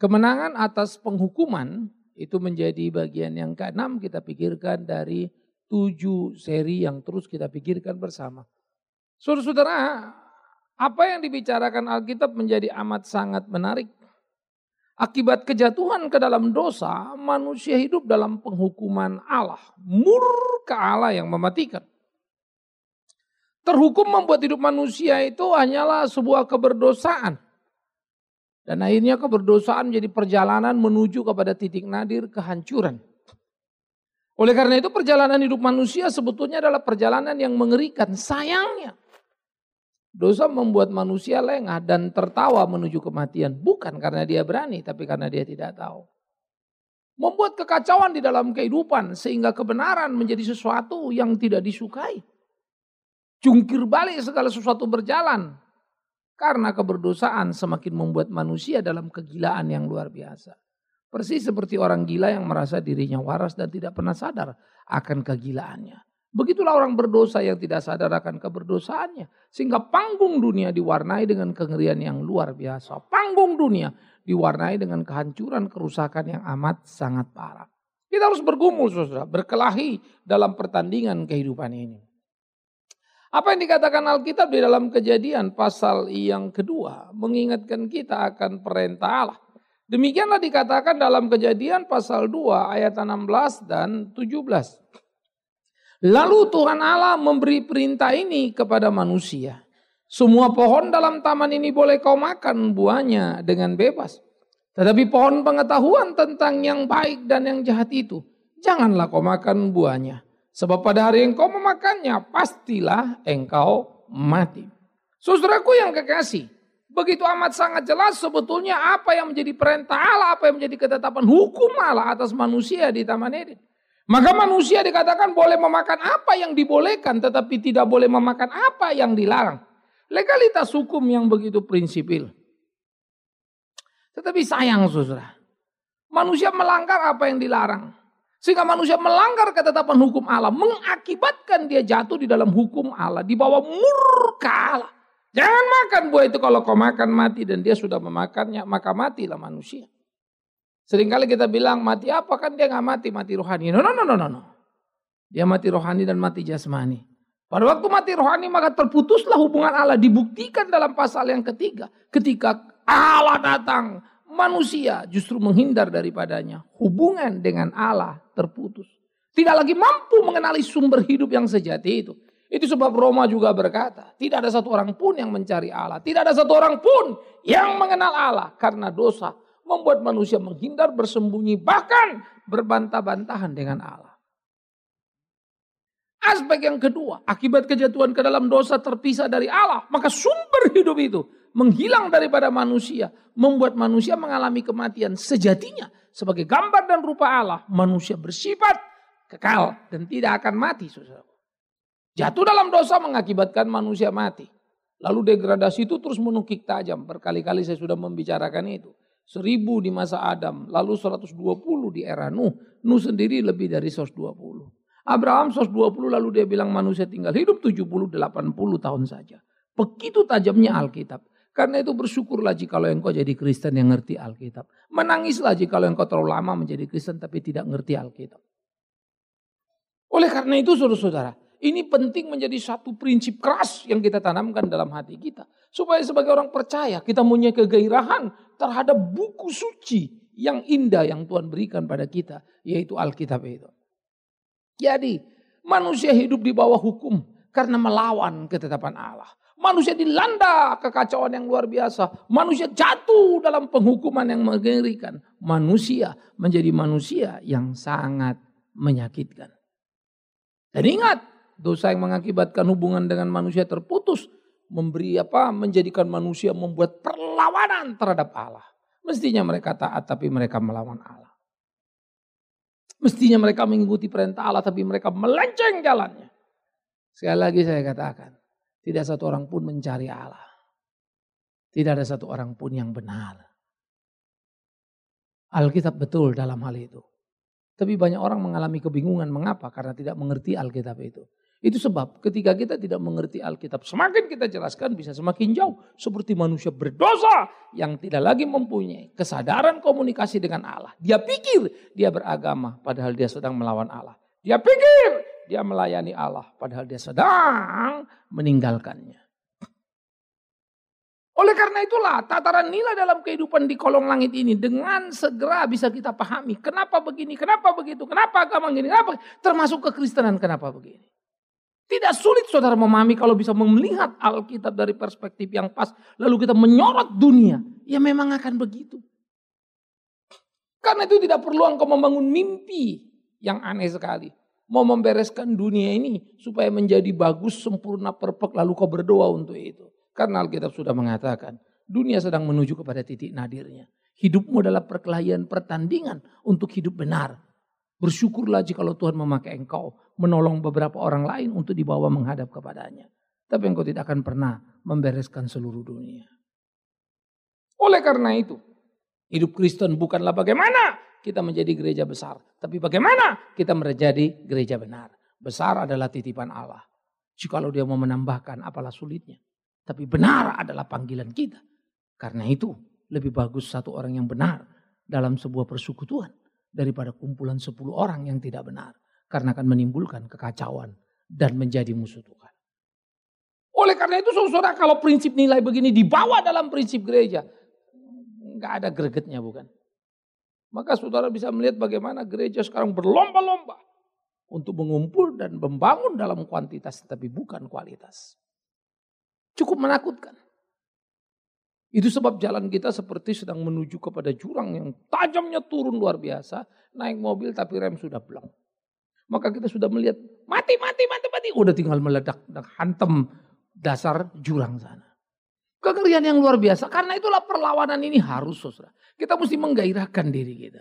Kemenangan atas penghukuman itu menjadi bagian yang ke-6 kita pikirkan dari 7 seri yang terus kita pikirkan bersama. Saudara-saudara, apa yang dibicarakan Alkitab menjadi amat sangat menarik. Akibat kejatuhan ke dalam dosa, manusia hidup dalam penghukuman Allah. Murka Allah yang mematikan. Terhukum membuat hidup manusia itu hanyalah sebuah keberdosaan. Dan akhirnya keberdosaan menjadi perjalanan menuju kepada titik nadir kehancuran. Oleh karena itu perjalanan hidup manusia sebetulnya adalah perjalanan yang mengerikan. Sayangnya dosa membuat manusia lengah dan tertawa menuju kematian. Bukan karena dia berani tapi karena dia tidak tahu. Membuat kekacauan di dalam kehidupan sehingga kebenaran menjadi sesuatu yang tidak disukai. Jungkir balik segala sesuatu berjalan. Karena keberdosaan semakin membuat manusia dalam kegilaan yang luar biasa. Persis seperti orang gila yang merasa dirinya waras dan tidak pernah sadar akan kegilaannya. Begitulah orang berdosa yang tidak sadar akan keberdosaannya. Sehingga panggung dunia diwarnai dengan kengerian yang luar biasa. Panggung dunia diwarnai dengan kehancuran, kerusakan yang amat sangat parah. Kita harus bergumul saudara, berkelahi dalam pertandingan kehidupan ini. Apa yang dikatakan Alkitab di dalam Kejadian pasal yang kedua mengingatkan kita akan perintah Allah. Demikianlah dikatakan dalam Kejadian pasal 2 ayat 16 dan 17. Lalu Tuhan Allah memberi perintah ini kepada manusia. Semua pohon dalam taman ini boleh kau makan buahnya dengan bebas. Tetapi pohon pengetahuan tentang yang baik dan yang jahat itu, janganlah kau makan buahnya. Sebab pada hari engkau memakannya, pastilah engkau mati. Saudaraku yang kekasih, begitu amat sangat jelas sebetulnya apa yang menjadi perintah Allah, apa yang menjadi ketetapan hukum Allah atas manusia di Taman Eden. Maka manusia dikatakan boleh memakan apa yang dibolehkan, tetapi tidak boleh memakan apa yang dilarang. Legalitas hukum yang begitu prinsipil. Tetapi sayang saudara, manusia melanggar apa yang dilarang. Sehingga manusia melanggar ketetapan hukum Allah. Mengakibatkan dia jatuh di dalam hukum Allah. Di bawah murka Allah. Jangan makan buah itu, kalau kau makan mati. Dan dia sudah memakannya, maka matilah manusia. Seringkali kita bilang mati apa, kan dia gak mati, mati rohani. No. Dia mati rohani dan mati jasmani. Pada waktu mati rohani maka terputuslah hubungan Allah. Dibuktikan dalam pasal yang ketiga. Ketika Allah datang, manusia justru menghindar daripadanya. Hubungan dengan Allah terputus. Tidak lagi mampu mengenali sumber hidup yang sejati itu. Itu sebab Roma juga berkata, tidak ada satu orang pun yang mencari Allah. Tidak ada satu orang pun yang mengenal Allah. Karena dosa membuat manusia menghindar, bersembunyi, bahkan berbantah-bantahan dengan Allah. Aspek yang kedua, akibat kejatuhan ke dalam dosa terpisah dari Allah. Maka sumber hidup itu menghilang daripada manusia. Membuat manusia mengalami kematian. Sejatinya sebagai gambar dan rupa Allah, manusia bersifat kekal dan tidak akan mati. Saudara. Jatuh dalam dosa mengakibatkan manusia mati. Lalu degradasi itu terus menukik tajam. Berkali-kali saya sudah membicarakan itu. 1000 di masa Adam, lalu 120 di era Nuh. Nuh sendiri lebih dari 120. Abraham 120, lalu dia bilang manusia tinggal hidup 70-80 tahun saja. Begitu tajamnya Alkitab. Karena itu bersyukurlah jikalau engkau jadi Kristen yang ngerti Alkitab. Menangislah jikalau engkau terlalu lama menjadi Kristen tapi tidak ngerti Alkitab. Oleh karena itu saudara-saudara, ini penting menjadi satu prinsip keras yang kita tanamkan dalam hati kita. Supaya sebagai orang percaya kita punya kegairahan terhadap buku suci yang indah yang Tuhan berikan pada kita. Yaitu Alkitab itu. Jadi manusia hidup di bawah hukum karena melawan ketetapan Allah. Manusia dilanda kekacauan yang luar biasa. Manusia jatuh dalam penghukuman yang mengerikan. Manusia menjadi manusia yang sangat menyakitkan. Dan ingat, dosa yang mengakibatkan hubungan dengan manusia terputus menjadikan manusia membuat perlawanan terhadap Allah. Mestinya mereka taat tapi mereka melawan Allah. Mestinya mereka mengikuti perintah Allah tapi mereka melenceng jalannya. Sekali lagi saya katakan, tidak satu orang pun mencari Allah. Tidak ada satu orang pun yang benar. Alkitab betul dalam hal itu. Tapi banyak orang mengalami kebingungan. Mengapa? Karena tidak mengerti Alkitab itu. Itu sebab ketika kita tidak mengerti Alkitab, semakin kita jelaskan bisa semakin jauh. Seperti manusia berdosa yang tidak lagi mempunyai kesadaran komunikasi dengan Allah. Dia pikir dia beragama padahal dia sedang melawan Allah. Dia pikir dia melayani Allah padahal dia sedang meninggalkannya. Oleh karena itulah tataran nilai dalam kehidupan di kolong langit ini dengan segera bisa kita pahami. Kenapa begini, kenapa begitu, kenapa agama begini, kenapa termasuk kekristenan kenapa begini. Tidak sulit saudara memahami kalau bisa melihat Alkitab dari perspektif yang pas. Lalu kita menyorot dunia. Ya memang akan begitu. Karena itu tidak perlu engkau membangun mimpi yang aneh sekali. Mau membereskan dunia ini supaya menjadi bagus, sempurna, perfect. Lalu kau berdoa untuk itu. Karena Alkitab sudah mengatakan, dunia sedang menuju kepada titik nadirnya. Hidupmu adalah perkelahian pertandingan untuk hidup benar. Bersyukurlah jika Tuhan memakai engkau menolong beberapa orang lain untuk dibawa menghadap kepadanya. Tapi engkau tidak akan pernah membereskan seluruh dunia. Oleh karena itu, hidup Kristen bukanlah bagaimana kita menjadi gereja besar. Tapi bagaimana kita menjadi gereja benar. Besar adalah titipan Allah. Jikalau dia mau menambahkan apalah sulitnya. Tapi benar adalah panggilan kita. Karena itu lebih bagus satu orang yang benar dalam sebuah persekutuan daripada kumpulan 10 orang yang tidak benar. Karena akan menimbulkan kekacauan dan menjadi musuh Tuhan. Oleh karena itu saudara, kalau prinsip nilai begini dibawa dalam prinsip gereja, nggak ada gregetnya bukan? Maka saudara bisa melihat bagaimana gereja sekarang berlomba-lomba untuk mengumpul dan membangun dalam kuantitas tapi bukan kualitas. Cukup menakutkan. Itu sebab jalan kita seperti sedang menuju kepada jurang yang tajamnya turun luar biasa. Naik mobil tapi rem sudah blong. Maka kita sudah melihat mati. Udah tinggal meledak dan hantam dasar jurang sana. Kengerian yang luar biasa. Karena itulah perlawanan ini harus saudara. Kita mesti menggairahkan diri kita.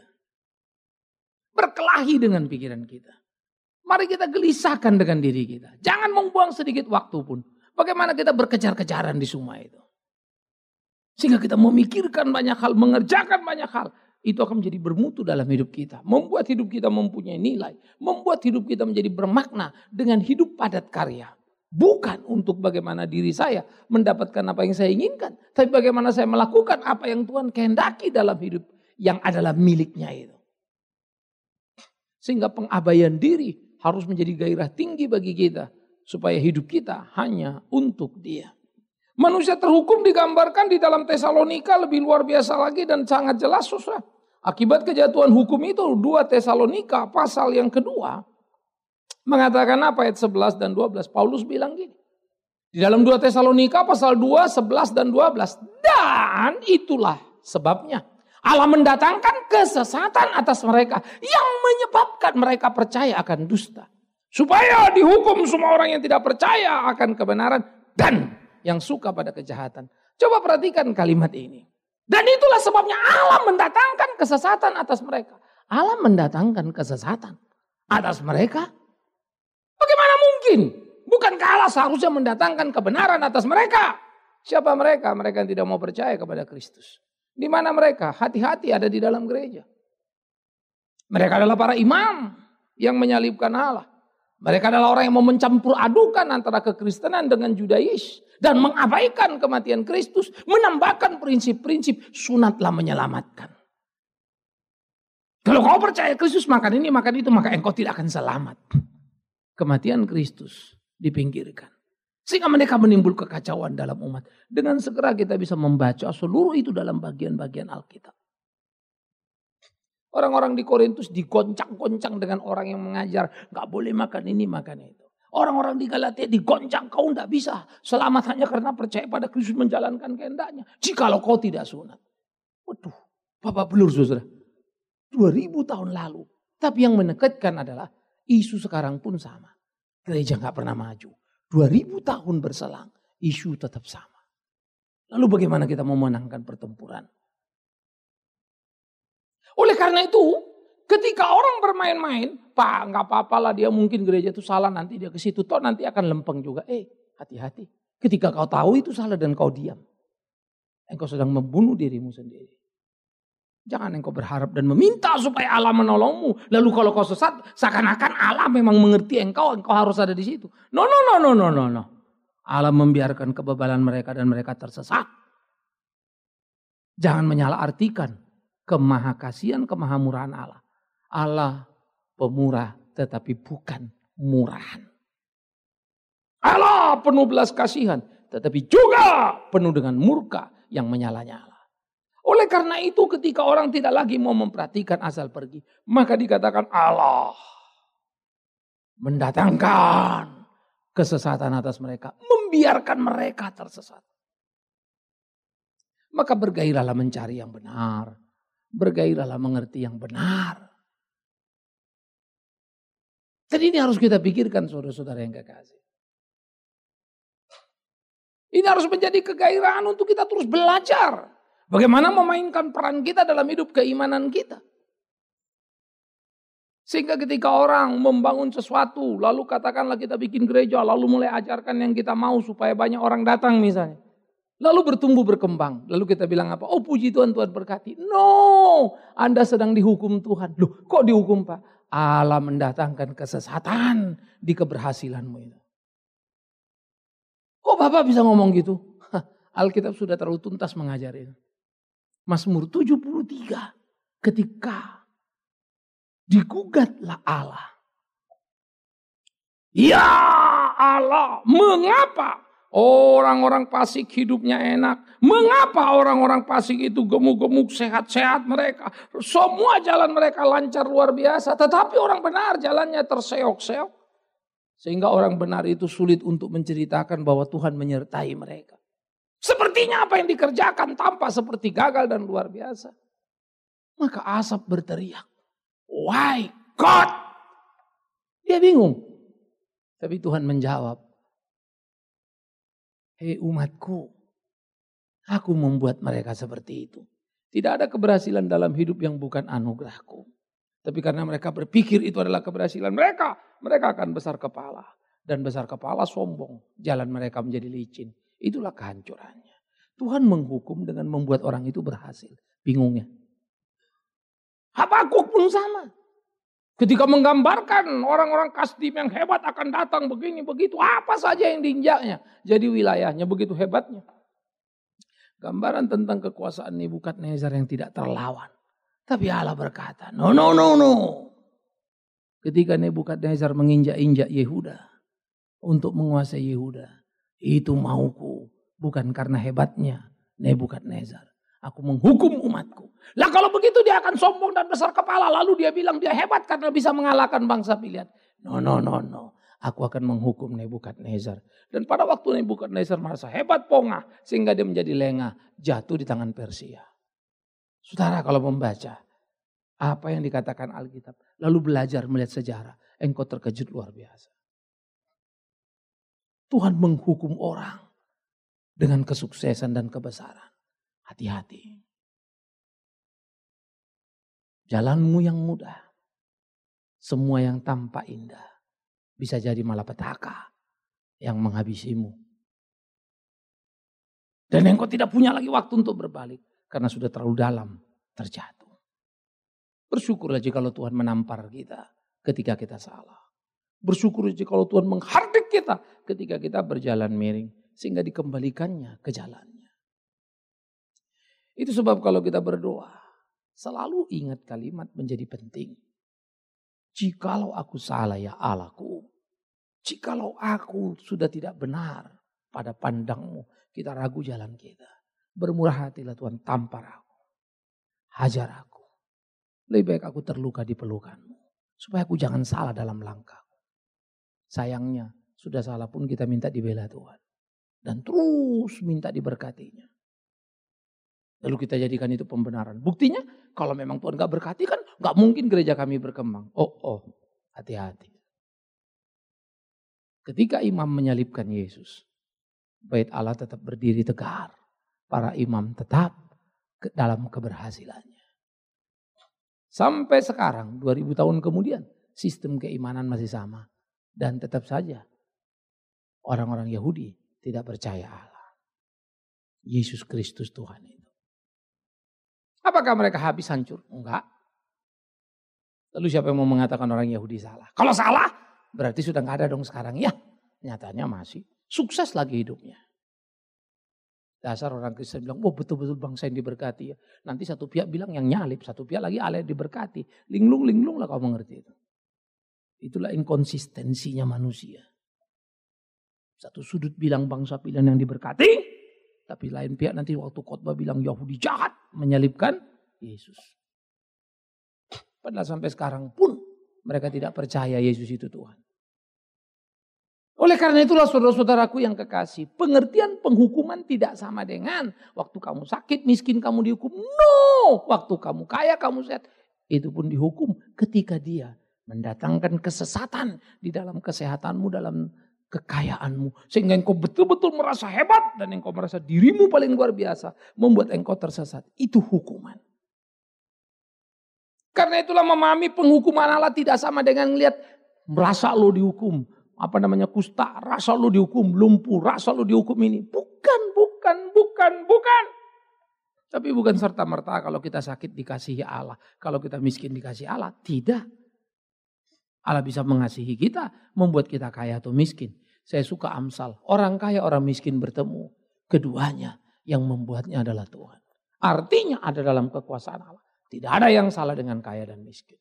Berkelahi dengan pikiran kita. Mari kita gelisahkan dengan diri kita. Jangan membuang sedikit waktu pun. Bagaimana kita berkejar-kejaran di semua itu. Sehingga kita memikirkan banyak hal, mengerjakan banyak hal. Itu akan menjadi bermutu dalam hidup kita. Membuat hidup kita mempunyai nilai. Membuat hidup kita menjadi bermakna dengan hidup padat karya. Bukan untuk bagaimana diri saya mendapatkan apa yang saya inginkan. Tapi bagaimana saya melakukan apa yang Tuhan kehendaki dalam hidup yang adalah miliknya itu. Sehingga pengabaian diri harus menjadi gairah tinggi bagi kita. Supaya hidup kita hanya untuk Dia. Manusia terhukum digambarkan di dalam Tesalonika lebih luar biasa lagi dan sangat jelas saudara. Akibat kejatuhan hukum itu 2 Tesalonika pasal yang kedua. Mengatakan apa ayat 11 dan 12. Paulus bilang gini. Di dalam 2 Tesalonika pasal 2, 11 dan 12. Dan itulah sebabnya. Allah mendatangkan kesesatan atas mereka. Yang menyebabkan mereka percaya akan dusta. Supaya dihukum semua orang yang tidak percaya akan kebenaran. Dan yang suka pada kejahatan. Coba perhatikan kalimat ini. Dan itulah sebabnya Allah mendatangkan kesesatan atas mereka. Allah mendatangkan kesesatan atas mereka. Bagaimana mungkin? Bukankah Allah seharusnya mendatangkan kebenaran atas mereka? Siapa mereka? Mereka yang tidak mau percaya kepada Kristus. Di mana mereka? Hati-hati ada di dalam gereja. Mereka adalah para imam yang menyalibkan Allah. Mereka adalah orang yang mau mencampur adukan antara kekristenan dengan Judais. Dan mengabaikan kematian Kristus. Menambahkan prinsip-prinsip sunatlah menyelamatkan. Kalau kau percaya Kristus makan ini, makan itu, maka engkau tidak akan selamat. Kematian Kristus dipinggirkan. Sehingga mereka menimbul kekacauan dalam umat. Dengan segera kita bisa membaca seluruh itu dalam bagian-bagian Alkitab. Orang-orang di Korintus digoncang-goncang dengan orang yang mengajar. Gak boleh makan ini, makan itu. Orang-orang di Galatia digoncang. Kau tidak bisa selamat hanya karena percaya pada Kristus menjalankan kehendaknya. Jikalau kau tidak sunat. Waduh, Bapak belur saudara. 2000 tahun lalu. Tapi yang menekatkan adalah isu sekarang pun sama. Gereja gak pernah maju. 2000 tahun berselang. Isu tetap sama. Lalu bagaimana kita memenangkan pertempuran? Oleh karena itu, ketika orang bermain-main, Pak, nggak apa-apa lah dia mungkin gereja itu salah, nanti dia ke situ, toh nanti akan lempeng juga. Hati-hati. Ketika kau tahu itu salah dan kau diam, engkau sedang membunuh dirimu sendiri. Jangan engkau berharap dan meminta supaya Allah menolongmu. Lalu kalau kau sesat, seakan-akan Allah memang mengerti engkau harus ada di situ. No. Allah membiarkan kebebalan mereka dan mereka tersesat. Jangan menyalahartikan kemahakasihan, kemahamurahan Allah. Allah pemurah tetapi bukan murahan. Allah penuh belas kasihan tetapi juga penuh dengan murka yang menyala-nyala. Oleh karena itu ketika orang tidak lagi mau memperhatikan asal pergi, maka dikatakan Allah mendatangkan kesesatan atas mereka, membiarkan mereka tersesat. Maka bergairahlah mencari yang benar, bergairahlah mengerti yang benar. Dan ini harus kita pikirkan saudara-saudara yang kekasih. Ini harus menjadi kegairahan untuk kita terus belajar. Bagaimana memainkan peran kita dalam hidup keimanan kita. Sehingga ketika orang membangun sesuatu, lalu katakanlah kita bikin gereja, lalu mulai ajarkan yang kita mau supaya banyak orang datang misalnya. Lalu bertumbuh berkembang. Lalu kita bilang apa? Oh puji Tuhan, Tuhan berkati. No, Anda sedang dihukum Tuhan. Loh kok dihukum Pak? Allah mendatangkan kesesatan di keberhasilanmu itu. Kok Bapak bisa ngomong gitu? Alkitab sudah terlalu tuntas mengajari. Mazmur 73 ketika digugatlah Allah. Ya Allah, mengapa orang-orang fasik hidupnya enak? Mengapa orang-orang fasik itu gemuk-gemuk, sehat-sehat mereka? Semua jalan mereka lancar luar biasa. Tetapi orang benar jalannya terseok-seok. Sehingga orang benar itu sulit untuk menceritakan bahwa Tuhan menyertai mereka. Sepertinya apa yang dikerjakan tampak seperti gagal dan luar biasa. Maka Asaf berteriak, why God? Dia bingung. Tapi Tuhan menjawab, hei umatku, aku membuat mereka seperti itu. Tidak ada keberhasilan dalam hidup yang bukan anugerahku. Tapi karena mereka berpikir itu adalah keberhasilan mereka, mereka akan besar kepala. Dan besar kepala sombong, jalan mereka menjadi licin. Itulah kehancurannya. Tuhan menghukum dengan membuat orang itu berhasil. Bingungnya. Habakuk pun sama. Ketika menggambarkan orang-orang Kasdim yang hebat akan datang begini begitu. Apa saja yang diinjaknya. Jadi wilayahnya begitu hebatnya. Gambaran tentang kekuasaan Nebukadnezar yang tidak terlawan. Tapi Allah berkata, no. Ketika Nebukadnezar menginjak-injak Yehuda untuk menguasai Yehuda, itu mauku, bukan karena hebatnya Nebukadnezar. Aku menghukum umatku. Lah kalau begitu dia akan sombong dan besar kepala, lalu dia bilang dia hebat karena bisa mengalahkan bangsa pilihan. No. Aku akan menghukum Nebukadnezar. Dan pada waktu Nebukadnezar merasa hebat pongah, sehingga dia menjadi lengah, jatuh di tangan Persia. Saudara kalau membaca apa yang dikatakan Alkitab, lalu belajar melihat sejarah, engkau terkejut luar biasa. Tuhan menghukum orang dengan kesuksesan dan kebesaran. Hati-hati. Jalanmu yang mudah, semua yang tampak indah, bisa jadi malapetaka yang menghabisimu. Dan engkau tidak punya lagi waktu untuk berbalik, karena sudah terlalu dalam terjatuh. Bersyukurlah jikalau Tuhan menampar kita ketika kita salah. Bersyukur jikalau Tuhan menghardik kita ketika kita berjalan miring. Sehingga dikembalikannya ke jalannya. Itu sebab kalau kita berdoa, selalu ingat kalimat menjadi penting. Jikalau aku salah ya Allahku. Jikalau aku sudah tidak benar pada pandangmu, kita ragu jalan kita. Bermurah hatilah Tuhan, tampar aku. Hajar aku. Lebih baik aku terluka di pelukanmu. Supaya aku jangan salah dalam langkahku. Sayangnya, sudah salah pun kita minta dibela Tuhan. Dan terus minta diberkatinya. Lalu kita jadikan itu pembenaran. Buktinya, kalau memang Tuhan gak berkati kan gak mungkin gereja kami berkembang. Oh, hati-hati. Ketika imam menyalibkan Yesus, bait Allah tetap berdiri tegar. Para imam tetap dalam keberhasilannya. Sampai sekarang 2000 tahun kemudian sistem keimanan masih sama. Dan tetap saja orang-orang Yahudi tidak percaya Allah. Yesus Kristus Tuhan itu. Apakah mereka habis hancur? Enggak. Lalu siapa yang mau mengatakan orang Yahudi salah? Kalau salah berarti sudah nggak ada dong sekarang. Ya, nyatanya masih sukses lagi hidupnya. Dasar orang Kristen bilang, oh betul-betul bangsa yang diberkati ya. Nanti satu pihak bilang yang nyalip, satu pihak lagi Allah yang diberkati. Linglung lah kau mengerti itu. Itulah inkonsistensinya manusia. Satu sudut bilang bangsa pilihan yang diberkati, tapi lain pihak nanti waktu khotbah bilang Yahudi jahat, menyalibkan Yesus. Padahal sampai sekarang pun mereka tidak percaya Yesus itu Tuhan. Oleh karena itulah saudara-saudaraku yang kekasih, pengertian penghukuman tidak sama dengan waktu kamu sakit, miskin kamu dihukum. No, waktu kamu kaya, kamu sehat, itu pun dihukum ketika dia mendatangkan kesesatan di dalam kesehatanmu, dalam kekayaanmu. Sehingga engkau betul-betul merasa hebat dan engkau merasa dirimu paling luar biasa, membuat engkau tersesat. Itu hukuman. Karena itulah memahami penghukuman Allah tidak sama dengan melihat merasa lo dihukum. Kusta, rasa lu dihukum, lumpuh, rasa lu dihukum ini. Bukan. Tapi bukan serta-merta kalau kita sakit dikasihi Allah. Kalau kita miskin dikasihi Allah. Tidak. Allah bisa mengasihi kita, membuat kita kaya atau miskin. Saya suka Amsal. Orang kaya, orang miskin bertemu. Keduanya yang membuatnya adalah Tuhan. Artinya ada dalam kekuasaan Allah. Tidak ada yang salah dengan kaya dan miskin.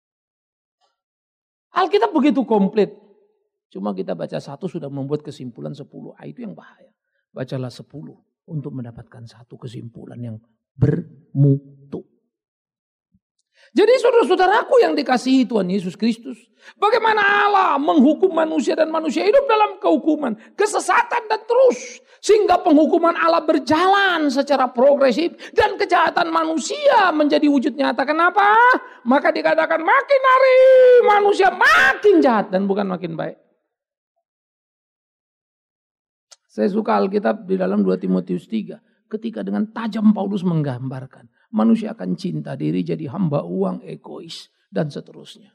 Alkitab begitu komplit. Cuma kita baca 1 sudah membuat kesimpulan 10. Itu yang bahaya. Bacalah 10 untuk mendapatkan satu kesimpulan yang bermutu. Jadi saudara-saudaraku yang dikasihi Tuhan Yesus Kristus. Bagaimana Allah menghukum manusia dan manusia hidup dalam kehukuman. Kesesatan dan terus. Sehingga penghukuman Allah berjalan secara progresif. Dan kejahatan manusia menjadi wujud nyata. Kenapa? Maka dikatakan makin hari manusia makin jahat dan bukan makin baik. Saya suka Alkitab di dalam 2 Timotius 3. Ketika dengan tajam Paulus menggambarkan. Manusia akan cinta diri jadi hamba uang, egois, dan seterusnya.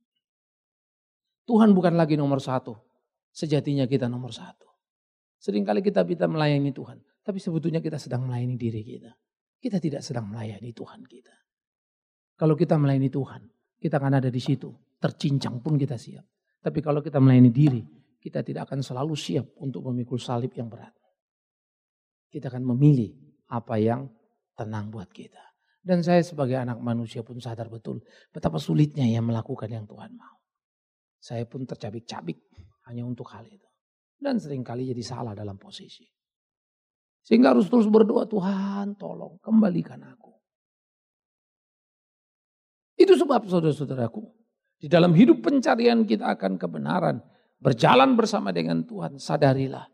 Tuhan bukan lagi nomor 1. Sejatinya kita nomor 1. Seringkali kita melayani Tuhan. Tapi sebetulnya kita sedang melayani diri kita. Kita tidak sedang melayani Tuhan kita. Kalau kita melayani Tuhan, kita akan ada di situ. Tercincang pun kita siap. Tapi kalau kita melayani diri, kita tidak akan selalu siap untuk memikul salib yang berat. Kita akan memilih apa yang tenang buat kita. Dan saya sebagai anak manusia pun sadar betul betapa sulitnya ya melakukan yang Tuhan mau. Saya pun tercabik-cabik hanya untuk hal itu. Dan seringkali jadi salah dalam posisi. Sehingga harus terus berdoa, Tuhan tolong kembalikan aku. Itu sebab saudara-saudaraku, di dalam hidup pencarian kita akan kebenaran, berjalan bersama dengan Tuhan, sadarilah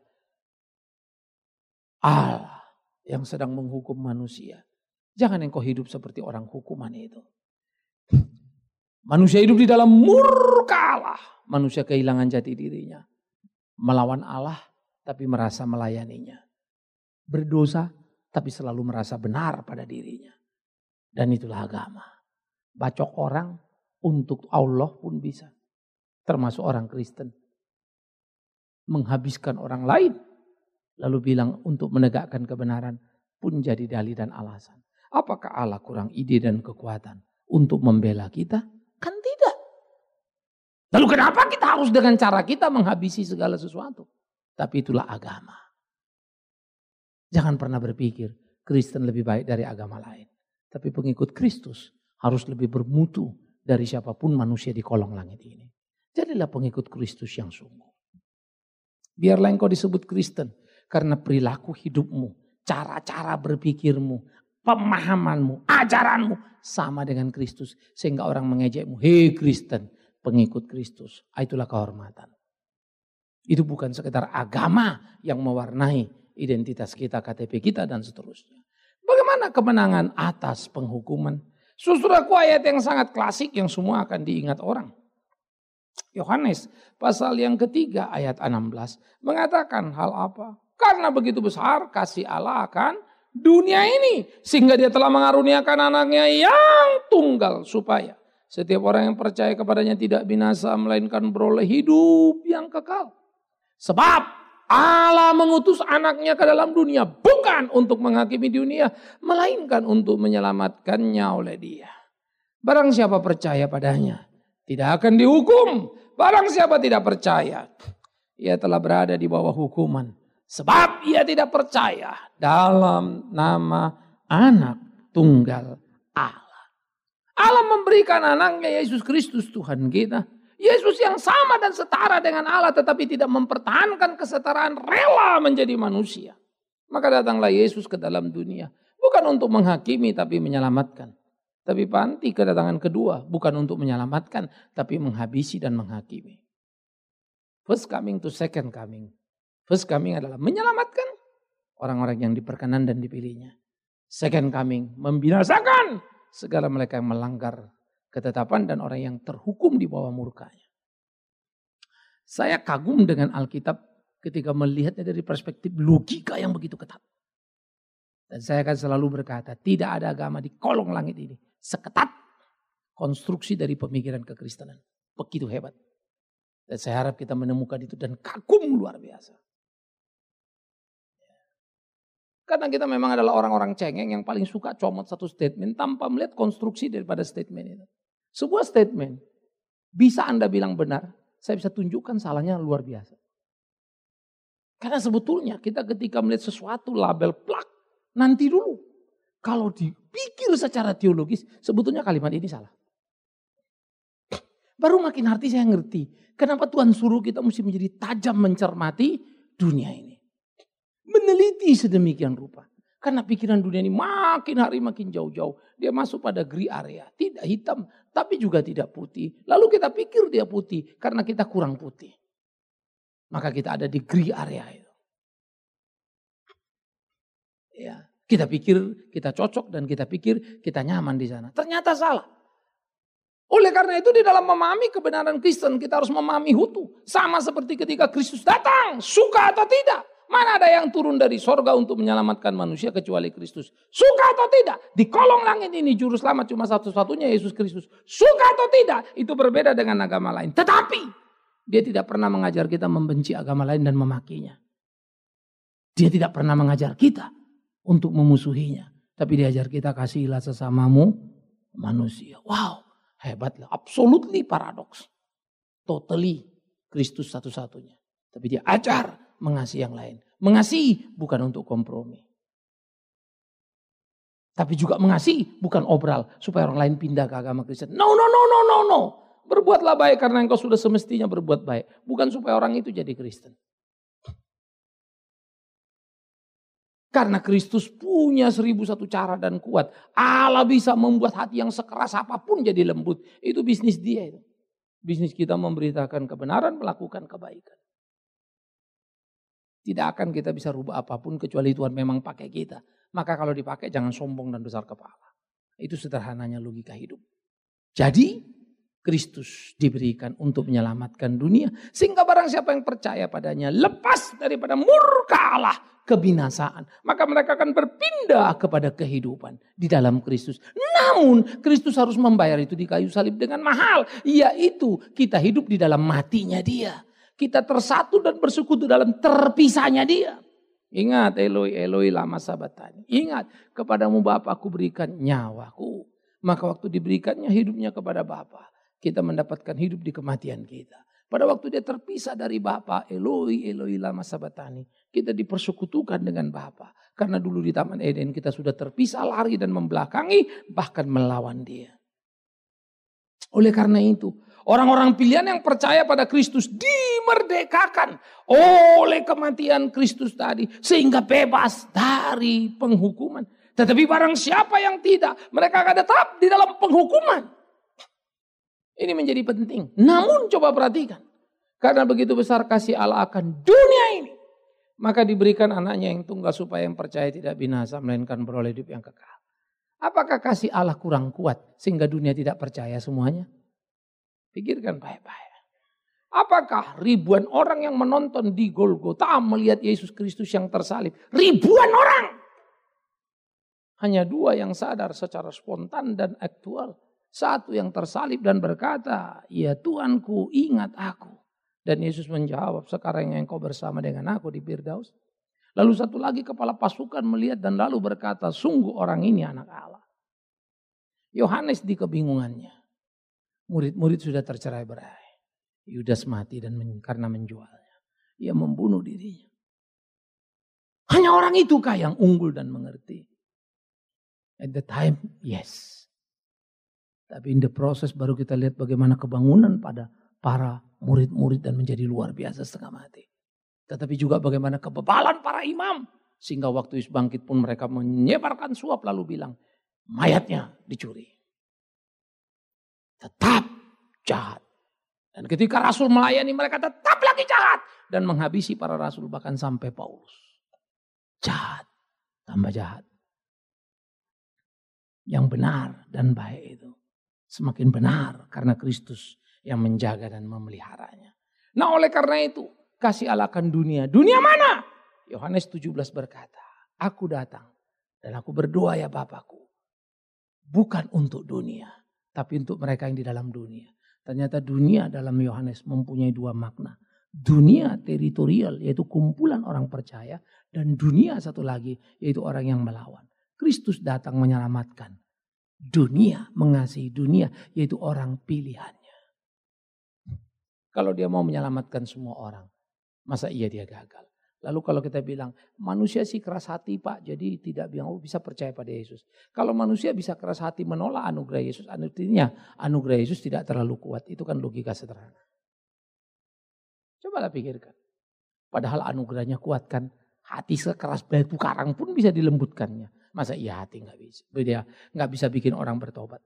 Allah yang sedang menghukum manusia. Jangan engkau hidup seperti orang hukuman itu. Manusia hidup di dalam murka Allah. Manusia kehilangan jati dirinya. Melawan Allah tapi merasa melayaninya. Berdosa tapi selalu merasa benar pada dirinya. Dan itulah agama. Bacok orang untuk Allah pun bisa. Termasuk orang Kristen. Menghabiskan orang lain. Lalu bilang untuk menegakkan kebenaran pun jadi dalih dan alasan. Apakah Allah kurang ide dan kekuatan untuk membela kita? Kan tidak. Lalu kenapa kita harus dengan cara kita menghabisi segala sesuatu? Tapi itulah agama. Jangan pernah berpikir Kristen lebih baik dari agama lain. Tapi pengikut Kristus harus lebih bermutu dari siapapun manusia di kolong langit ini. Jadilah pengikut Kristus yang sungguh. Biarlah engkau disebut Kristen karena perilaku hidupmu, cara-cara berpikirmu, pemahamanmu, ajaranmu sama dengan Kristus. Sehingga orang mengejekmu, hei Kristen, pengikut Kristus. Itulah kehormatan. Itu bukan sekedar agama yang mewarnai identitas kita, KTP kita dan seterusnya. Bagaimana kemenangan atas penghukuman? Saudaraku, ayat yang sangat klasik yang semua akan diingat orang. Yohanes pasal yang ketiga ayat 16 mengatakan hal apa? Karena begitu besar kasih Allah akan dunia ini. Sehingga dia telah mengaruniakan anaknya yang tunggal. Supaya setiap orang yang percaya kepadanya tidak binasa. Melainkan beroleh hidup yang kekal. Sebab Allah mengutus anaknya ke dalam dunia bukan untuk menghakimi dunia, melainkan untuk menyelamatkannya oleh dia. Barang siapa percaya padanya, tidak akan dihukum. Barang siapa tidak percaya, ia telah berada di bawah hukuman. Sebab ia tidak percaya dalam nama anak tunggal Allah. Allah memberikan anaknya Yesus Kristus Tuhan kita. Yesus yang sama dan setara dengan Allah tetapi tidak mempertahankan kesetaraan, rela menjadi manusia. Maka datanglah Yesus ke dalam dunia. Bukan untuk menghakimi tapi menyelamatkan. Tapi panti kedatangan kedua bukan untuk menyelamatkan tapi menghabisi dan menghakimi. First coming to second coming. First coming adalah menyelamatkan orang-orang yang diperkenan dan dipilihnya. Second coming membinasakan segala mereka yang melanggar ketetapan dan orang yang terhukum di bawah murkanya. Saya kagum dengan Alkitab ketika melihatnya dari perspektif logika yang begitu ketat. Dan saya akan selalu berkata, tidak ada agama di kolong langit ini seketat konstruksi dari pemikiran kekristenan. Begitu hebat. Dan saya harap kita menemukan itu dan kagum luar biasa. Karena kita memang adalah orang-orang cengeng yang paling suka comot satu statement tanpa melihat konstruksi daripada statement itu. Sebuah statement bisa Anda bilang benar, saya bisa tunjukkan salahnya luar biasa. Karena sebetulnya kita ketika melihat sesuatu label plak, nanti dulu. Kalau dipikir secara teologis, sebetulnya kalimat ini salah. Baru makin hati saya ngerti, kenapa Tuhan suruh kita mesti menjadi tajam mencermati dunia ini. Meneliti sedemikian rupa. Karena pikiran dunia ini makin hari makin jauh-jauh. Dia masuk pada gray area. Tidak hitam, tapi juga tidak putih. Lalu kita pikir dia putih karena kita kurang putih. Maka kita ada di gray area itu. Ya, kita pikir kita cocok dan kita pikir kita nyaman di sana. Ternyata salah. Oleh karena itu di dalam memahami kebenaran Kristen kita harus memahami utuh. Sama seperti ketika Kristus datang, suka atau tidak. Mana ada yang turun dari sorga untuk menyelamatkan manusia kecuali Kristus. Suka atau tidak, di kolong langit ini juru selamat cuma satu-satunya Yesus Kristus. Suka atau tidak, itu berbeda dengan agama lain. Tetapi, dia tidak pernah mengajar kita membenci agama lain dan memakinya. Dia tidak pernah mengajar kita untuk memusuhinya. Tapi dia ajar kita kasihilah sesamamu manusia. Wow, hebatlah. Absolutely paradoks. Totally Kristus satu-satunya. Tapi dia ajar mengasihi yang lain. Mengasihi bukan untuk kompromi. Tapi juga mengasihi bukan obral supaya orang lain pindah ke agama Kristen. No. Berbuatlah baik karena engkau sudah semestinya berbuat baik. Bukan supaya orang itu jadi Kristen. Karena Kristus punya 1001 cara dan kuat. Allah bisa membuat hati yang sekeras apapun jadi lembut. Itu bisnis dia itu. Bisnis kita memberitakan kebenaran, melakukan kebaikan. Tidak akan kita bisa rubah apapun kecuali Tuhan memang pakai kita. Maka kalau dipakai jangan sombong dan besar kepala. Itu sederhananya logika hidup. Jadi Kristus diberikan untuk menyelamatkan dunia. Sehingga barang siapa yang percaya padanya lepas daripada murka Allah kebinasaan. Maka mereka akan berpindah kepada kehidupan di dalam Kristus. Namun Kristus harus membayar itu di kayu salib dengan mahal. Yaitu kita hidup di dalam matinya dia. Kita tersatu dan bersekutu dalam terpisahnya dia. Ingat Eloi, Eloi lama sabatani. Ingat kepadamu Bapa aku berikan nyawaku. Maka waktu diberikannya hidupnya kepada Bapa. Kita mendapatkan hidup di kematian kita. Pada waktu dia terpisah dari Bapa, Eloi, Eloi lama sabatani. Kita dipersekutukan dengan Bapa. Karena dulu di Taman Eden kita sudah terpisah, lari dan membelakangi. Bahkan melawan dia. Oleh karena itu, orang-orang pilihan yang percaya pada Kristus dimerdekakan oleh kematian Kristus tadi. Sehingga bebas dari penghukuman. Tetapi barang siapa yang tidak, mereka akan tetap di dalam penghukuman. Ini menjadi penting. Namun coba perhatikan. Karena begitu besar kasih Allah akan dunia ini. Maka diberikan anaknya yang tunggal supaya yang percaya tidak binasa. Melainkan beroleh hidup yang kekal. Apakah kasih Allah kurang kuat sehingga dunia tidak percaya semuanya? Pikirkan baik-baik. Apakah ribuan orang yang menonton di Golgota melihat Yesus Kristus yang tersalib? Ribuan orang. Hanya 2 yang sadar secara spontan dan aktual. 1 yang tersalib dan berkata, ya Tuanku ingat aku. Dan Yesus menjawab, sekarang engkau bersama dengan aku di Firdaus. Lalu satu lagi kepala pasukan melihat dan lalu berkata, sungguh orang ini anak Allah. Yohanes di kebingungannya. Murid-murid sudah tercerai-berai. Yudas mati dan karena menjualnya. Ia membunuh dirinya. Hanya orang itukah yang unggul dan mengerti? At the time, yes. Tapi in the process baru kita lihat bagaimana kebangunan pada para murid-murid dan menjadi luar biasa setengah mati. Tetapi juga bagaimana kebebalan para imam. Sehingga waktu Yesus bangkit pun mereka menyebarkan suap lalu bilang, mayatnya dicuri. Tetap jahat. Dan ketika Rasul melayani mereka tetap lagi jahat. Dan menghabisi para Rasul bahkan sampai Paulus. Jahat, tambah jahat. Yang benar dan baik itu semakin benar karena Kristus yang menjaga dan memeliharanya. Nah oleh karena itu, kasih Allah akan dunia. Dunia mana? Yohanes 17 berkata, aku datang dan aku berdoa ya Bapakku. Bukan untuk dunia, tapi untuk mereka yang di dalam dunia. Ternyata dunia dalam Yohanes mempunyai dua makna. Dunia teritorial yaitu kumpulan orang percaya. Dan dunia satu lagi yaitu orang yang melawan. Kristus datang menyelamatkan. Dunia mengasihi dunia yaitu orang pilihannya. Kalau dia mau menyelamatkan semua orang. Masa iya dia gagal? Lalu kalau kita bilang manusia sih keras hati Pak. Jadi tidak bisa percaya pada Yesus. Kalau manusia bisa keras hati menolak anugerah Yesus. Artinya anugerah Yesus tidak terlalu kuat. Itu kan logika sederhana. Cobalah pikirkan. Padahal anugerahnya kuat kan. Hati sekeras batu karang pun bisa dilembutkannya. Masa iya hati nggak bisa. Dia nggak bisa bikin orang bertobat.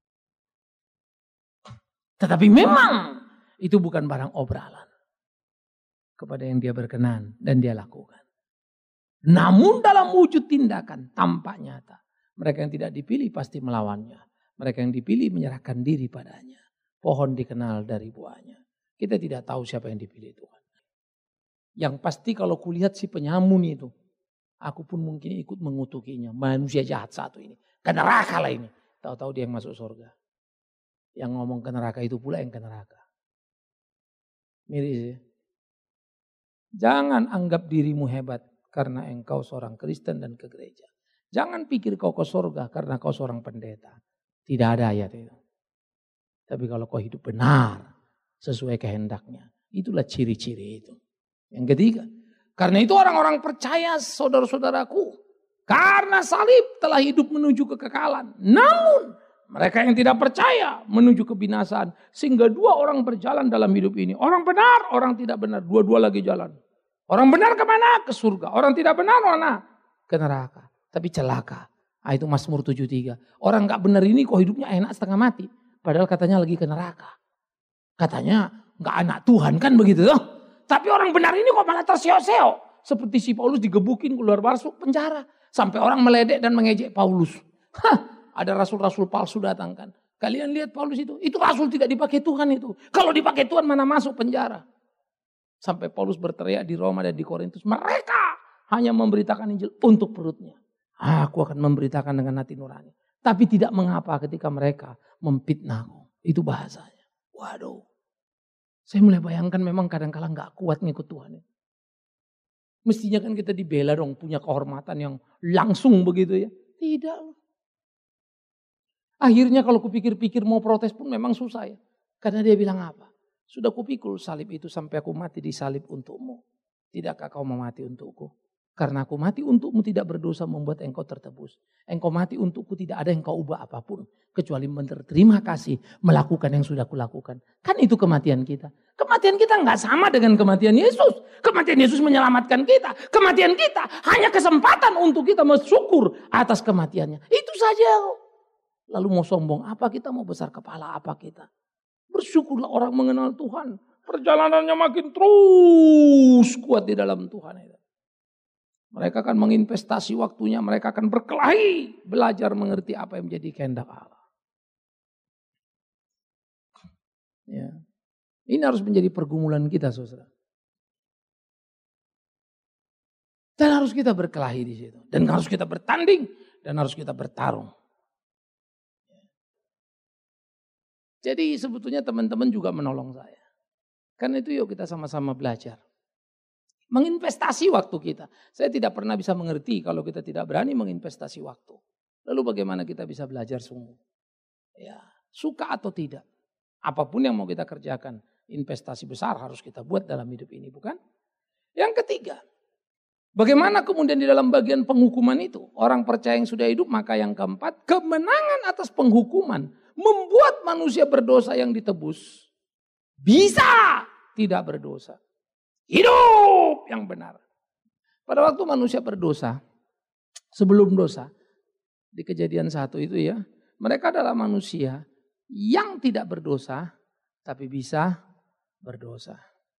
Tetapi memang itu bukan barang obralan. Kepada yang dia berkenan dan dia lakukan. Namun dalam wujud tindakan tampak nyata. Mereka yang tidak dipilih pasti melawannya. Mereka yang dipilih menyerahkan diri padanya. Pohon dikenal dari buahnya. Kita tidak tahu siapa yang dipilih Tuhan. Yang pasti kalau kulihat si penyamun itu. Aku pun mungkin ikut mengutukinya. Manusia jahat satu ini. Ke neraka lah ini. Tahu-tahu dia yang masuk surga. Yang ngomong ke neraka itu pula yang ke neraka. Miris ya. Jangan anggap dirimu hebat. Karena engkau seorang Kristen dan ke gereja. Jangan pikir kau ke surga karena kau seorang pendeta. Tidak ada ayat itu. Tapi kalau kau hidup benar. Sesuai kehendaknya. Itulah ciri-ciri itu. Yang ketiga, karena itu orang-orang percaya saudara-saudaraku. Karena salib telah hidup menuju kekekalan. Namun mereka yang tidak percaya menuju kebinasaan. Sehingga dua orang berjalan dalam hidup ini. Orang benar, orang tidak benar. Dua-dua lagi jalan. Orang benar kemana? Ke surga. Orang tidak benar mana? Ke neraka. Tapi celaka. Itu Mazmur 73. Orang gak benar ini kok hidupnya enak setengah mati. Padahal katanya lagi ke neraka. Katanya gak anak Tuhan kan begitu loh. Tapi orang benar ini kok malah terseo-seo. Seperti si Paulus digebukin keluar masuk penjara. Sampai orang meledek dan mengejek Paulus. Ada rasul-rasul palsu datang kan. Kalian lihat Paulus itu. Itu rasul tidak dipakai Tuhan itu. Kalau dipakai Tuhan mana masuk penjara. Sampai Paulus berteriak di Roma dan di Korintus. Mereka hanya memberitakan Injil untuk perutnya. Aku akan memberitakan dengan hati nurani. Tapi tidak mengapa ketika mereka memfitnahku. Itu bahasanya. Waduh. Saya mulai bayangkan memang kadang-kala gak kuat ngikut Tuhan. Mestinya kan kita dibela dong, punya kehormatan yang langsung begitu ya. Tidak. Akhirnya kalau kupikir-pikir mau protes pun memang susah ya. Karena dia bilang apa? Sudah kupikul salib itu sampai aku mati di salib untukmu. Tidakkah kau mau mati untukku? Karena aku mati untukmu tidak berdosa membuat engkau tertebus. Engkau mati untukku tidak ada yang kau ubah apapun. Kecuali berterima kasih melakukan yang sudah kulakukan. Kan itu kematian kita. Kematian kita nggak sama dengan kematian Yesus. Kematian Yesus menyelamatkan kita. Kematian kita hanya kesempatan untuk kita bersyukur atas kematiannya. Itu saja. Lalu mau sombong apa kita, mau besar kepala apa kita. Bersyukurlah orang mengenal Tuhan. Perjalanannya makin terus kuat di dalam Tuhan itu. Mereka akan menginvestasi waktunya, mereka akan berkelahi, belajar mengerti apa yang menjadi kehendak Allah. Ya. Ini harus menjadi pergumulan kita, saudara. Dan harus kita berkelahi di situ. Dan harus kita bertanding, dan harus kita bertarung. Jadi sebetulnya teman-teman juga menolong saya. Karena itu yuk kita sama-sama belajar. Menginvestasi waktu kita. Saya tidak pernah bisa mengerti kalau kita tidak berani menginvestasi waktu. Lalu bagaimana kita bisa belajar sungguh? Ya, suka atau tidak. Apapun yang mau kita kerjakan, investasi besar harus kita buat dalam hidup ini, bukan? Yang ketiga, bagaimana kemudian di dalam bagian penghukuman itu? Orang percaya yang sudah hidup, maka yang keempat, kemenangan atas penghukuman membuat manusia berdosa yang ditebus bisa tidak berdosa. Hidup yang benar. Pada waktu manusia berdosa, sebelum dosa, di Kejadian 1 itu ya, mereka adalah manusia yang tidak berdosa, tapi bisa berdosa.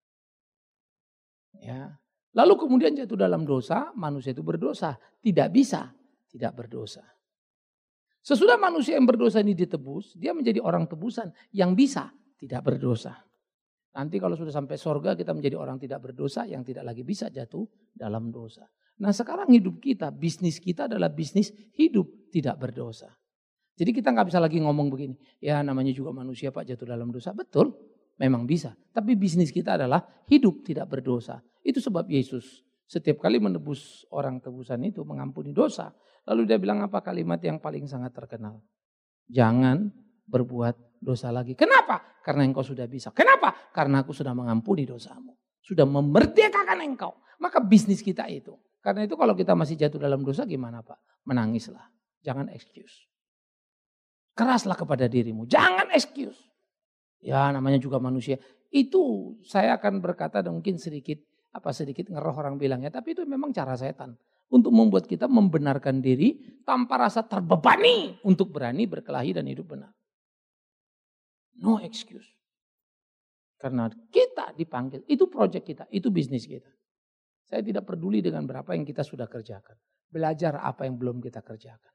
Ya. Lalu kemudian jatuh dalam dosa, manusia itu berdosa. Tidak bisa tidak berdosa. Sesudah manusia yang berdosa ini ditebus, dia menjadi orang tebusan yang bisa tidak berdosa. Nanti kalau sudah sampai sorga kita menjadi orang tidak berdosa yang tidak lagi bisa jatuh dalam dosa. Nah sekarang hidup kita, bisnis kita adalah bisnis hidup tidak berdosa. Jadi kita nggak bisa lagi ngomong begini, ya namanya juga manusia Pak jatuh dalam dosa. Betul, memang bisa. Tapi bisnis kita adalah hidup tidak berdosa. Itu sebab Yesus setiap kali menebus orang tebusan itu mengampuni dosa. Lalu dia bilang apa kalimat yang paling sangat terkenal? Jangan berbuat dosa lagi. Kenapa? Karena engkau sudah bisa. Kenapa? Karena aku sudah mengampuni dosamu. Sudah memerdekakan engkau. Maka bisnis kita itu. Karena itu kalau kita masih jatuh dalam dosa gimana Pak? Menangislah. Jangan excuse. Keraslah kepada dirimu. Jangan excuse. Ya namanya juga manusia. Itu saya akan berkata dan mungkin sedikit ngeroh orang bilangnya. Tapi itu memang cara setan. Untuk membuat kita membenarkan diri tanpa rasa terbebani untuk berani berkelahi dan hidup benar. No excuse. Karena kita dipanggil, itu proyek kita, itu bisnis kita. Saya tidak peduli dengan berapa yang kita sudah kerjakan. Belajar apa yang belum kita kerjakan.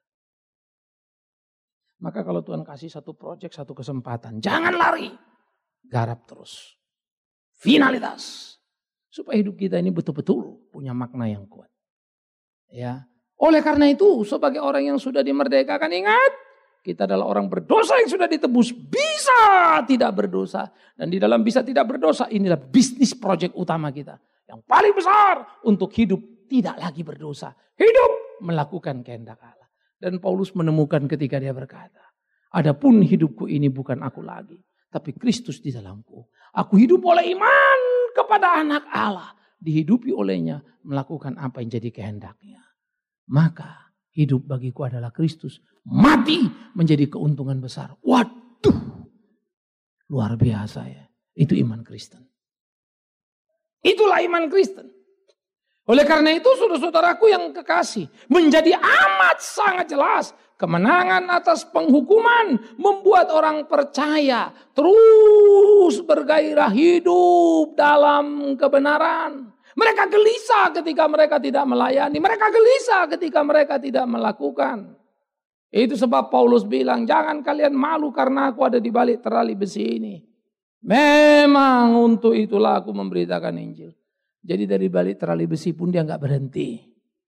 Maka kalau Tuhan kasih satu proyek, satu kesempatan, jangan lari. Garap terus. Finalitas. Supaya hidup kita ini betul-betul punya makna yang kuat. Ya, oleh karena itu sebagai orang yang sudah dimerdekakan ingat kita adalah orang berdosa yang sudah ditebus bisa tidak berdosa dan di dalam bisa tidak berdosa inilah bisnis proyek utama kita yang paling besar untuk hidup tidak lagi berdosa hidup melakukan kehendak Allah dan Paulus menemukan ketika dia berkata adapun hidupku ini bukan aku lagi tapi Kristus di dalamku aku hidup oleh iman kepada anak Allah dihidupi olehnya melakukan apa yang jadi kehendaknya. Maka hidup bagiku adalah Kristus. Mati menjadi keuntungan besar. Waduh. Luar biasa ya. Itu iman Kristen. Itulah iman Kristen. Oleh karena itu saudara-saudaraku yang kekasih. Menjadi amat sangat jelas. Kemenangan atas penghukuman membuat orang percaya terus bergairah hidup dalam kebenaran. Mereka gelisah ketika mereka tidak melayani. Mereka gelisah ketika mereka tidak melakukan. Itu sebab Paulus bilang, jangan kalian malu karena aku ada di balik terali besi ini. Memang untuk itulah aku memberitakan Injil. Jadi dari balik terali besi pun dia nggak berhenti.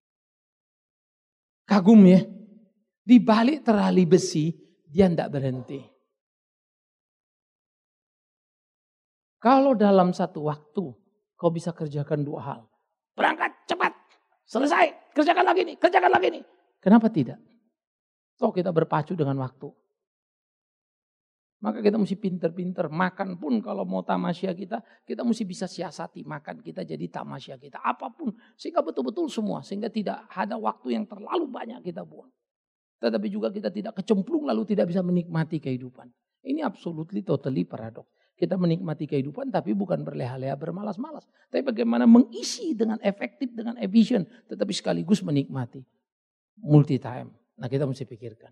Kagum ya. Di balik terali besi dia tidak berhenti. Kalau dalam satu waktu kau bisa kerjakan dua hal. Berangkat cepat, selesai, kerjakan lagi nih. Kenapa tidak? Toh kita berpacu dengan waktu. Maka kita mesti pinter-pinter. Makan pun kalau mau tamasya kita mesti bisa siasati makan kita jadi tamasya kita. Apapun, sehingga betul-betul semua. Sehingga tidak ada waktu yang terlalu banyak kita buang. Tetapi juga kita tidak kecemplung lalu tidak bisa menikmati kehidupan. Ini absolutely totally paradoks. Kita menikmati kehidupan tapi bukan berleha-leha bermalas-malas. Tapi bagaimana mengisi dengan efektif, dengan efisien. Tetapi sekaligus menikmati. Multi time. Nah kita mesti pikirkan.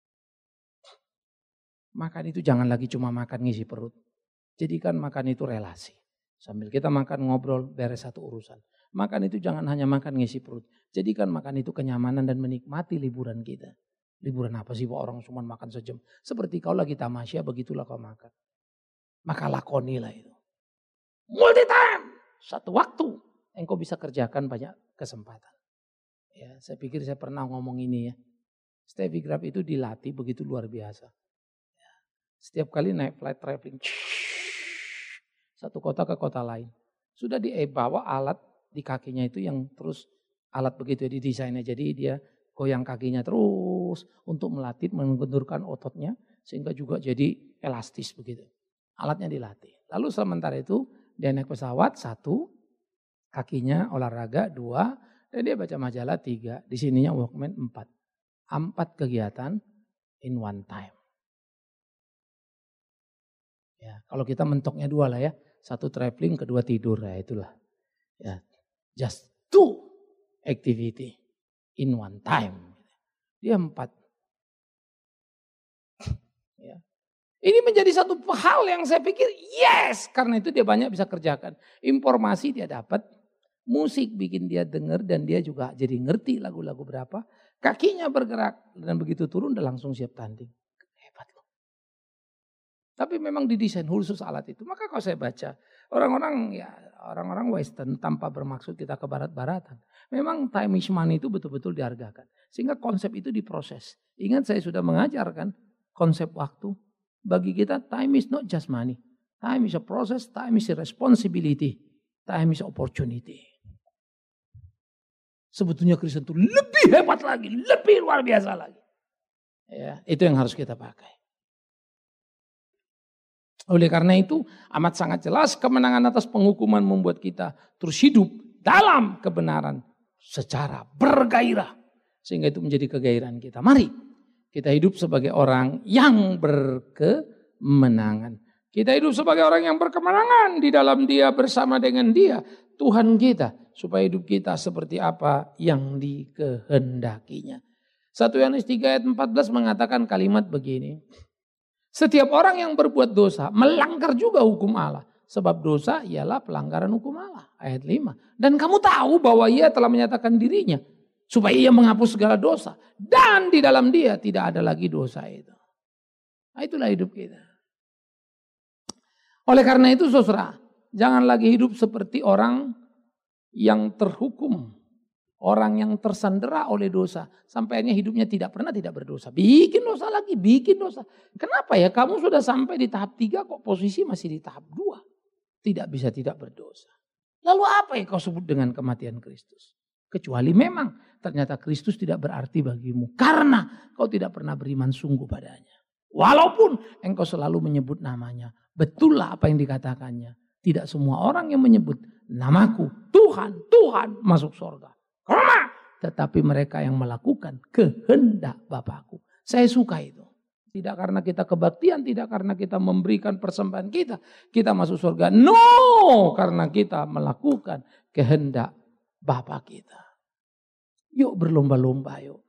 Makan itu jangan lagi cuma makan ngisi perut. Jadikan makan itu relasi. Sambil kita makan ngobrol beres satu urusan. Makan itu jangan hanya makan ngisi perut. Jadikan makan itu kenyamanan dan menikmati liburan kita. Liburan apa sih Pak orang cuma makan sejam. Seperti kau lagi tamasya begitulah kau makan. Maka lakonilah itu. Multi time. Satu waktu engkau bisa kerjakan banyak kesempatan. Ya, saya pikir saya pernah ngomong ini ya. Steffi Graf itu dilatih begitu luar biasa. Ya, setiap kali naik flight traveling. Satu kota ke kota lain. Sudah dibawa alat di kakinya itu yang terus alat begitu didesainnya. Jadi dia goyang kakinya terus untuk melatih, menggendurkan ototnya. Sehingga juga jadi elastis begitu. Alatnya dilatih. Lalu sementara itu dia naik pesawat 1, kakinya olahraga 2, dan dia baca majalah 3. Di sininya Walkman 4. 4 kegiatan in one time. Ya, kalau kita mentoknya 2 lah ya. 1 traveling, kedua tidur, ya itulah. Ya, just 2 activity in one time. Dia 4. Ya. Ini menjadi satu hal yang saya pikir yes, karena itu dia banyak bisa kerjakan. Informasi dia dapat, musik bikin dia dengar dan dia juga jadi ngerti lagu-lagu berapa. Kakinya bergerak dan begitu turun udah langsung siap tanding. Hebat loh. Tapi memang didesain khusus alat itu. Maka kalau saya baca orang-orang Western tanpa bermaksud kita ke barat-baratan. Memang time is money itu betul-betul dihargakan. Sehingga konsep itu diproses. Ingat saya sudah mengajarkan konsep waktu. Bagi kita time is not just money. Time is a process, time is a responsibility. Time is opportunity. Sebetulnya Kristen itu lebih hebat lagi, lebih luar biasa lagi. Ya, itu yang harus kita pakai. Oleh karena itu amat sangat jelas kemenangan atas penghukuman membuat kita terus hidup dalam kebenaran secara bergairah. Sehingga itu menjadi kegairahan kita. Mari kita hidup sebagai orang yang berkemenangan. Kita hidup sebagai orang yang berkemenangan di dalam Dia, bersama dengan Dia, Tuhan kita. Supaya hidup kita seperti apa yang dikehendakinya. 1 Yohanes 3 ayat 14 mengatakan kalimat begini. Setiap orang yang berbuat dosa melanggar juga hukum Allah. Sebab dosa ialah pelanggaran hukum Allah. Ayat 5. Dan kamu tahu bahwa Ia telah menyatakan dirinya. Supaya Ia menghapus segala dosa. Dan di dalam Dia tidak ada lagi dosa itu. Nah, itulah hidup kita. Oleh karena itu saudara, jangan lagi hidup seperti orang yang terhukum. Orang yang tersandera oleh dosa. Sampai akhirnya hidupnya tidak pernah tidak berdosa. Bikin dosa lagi, bikin dosa. Kenapa ya kamu sudah sampai di tahap 3 kok posisi masih di tahap 2. Tidak bisa tidak berdosa. Lalu apa yang kau sebut dengan kematian Kristus? Kecuali memang ternyata Kristus tidak berarti bagimu. Karena kau tidak pernah beriman sungguh padanya. Walaupun engkau selalu menyebut namanya. Betullah apa yang dikatakannya. Tidak semua orang yang menyebut namaku Tuhan, Tuhan masuk surga. Tetapi mereka yang melakukan kehendak Bapakku. Saya suka itu. Tidak karena kita kebaktian, tidak karena kita memberikan persembahan kita masuk surga. No, karena kita melakukan kehendak Bapa kita. Yuk berlomba-lomba yuk.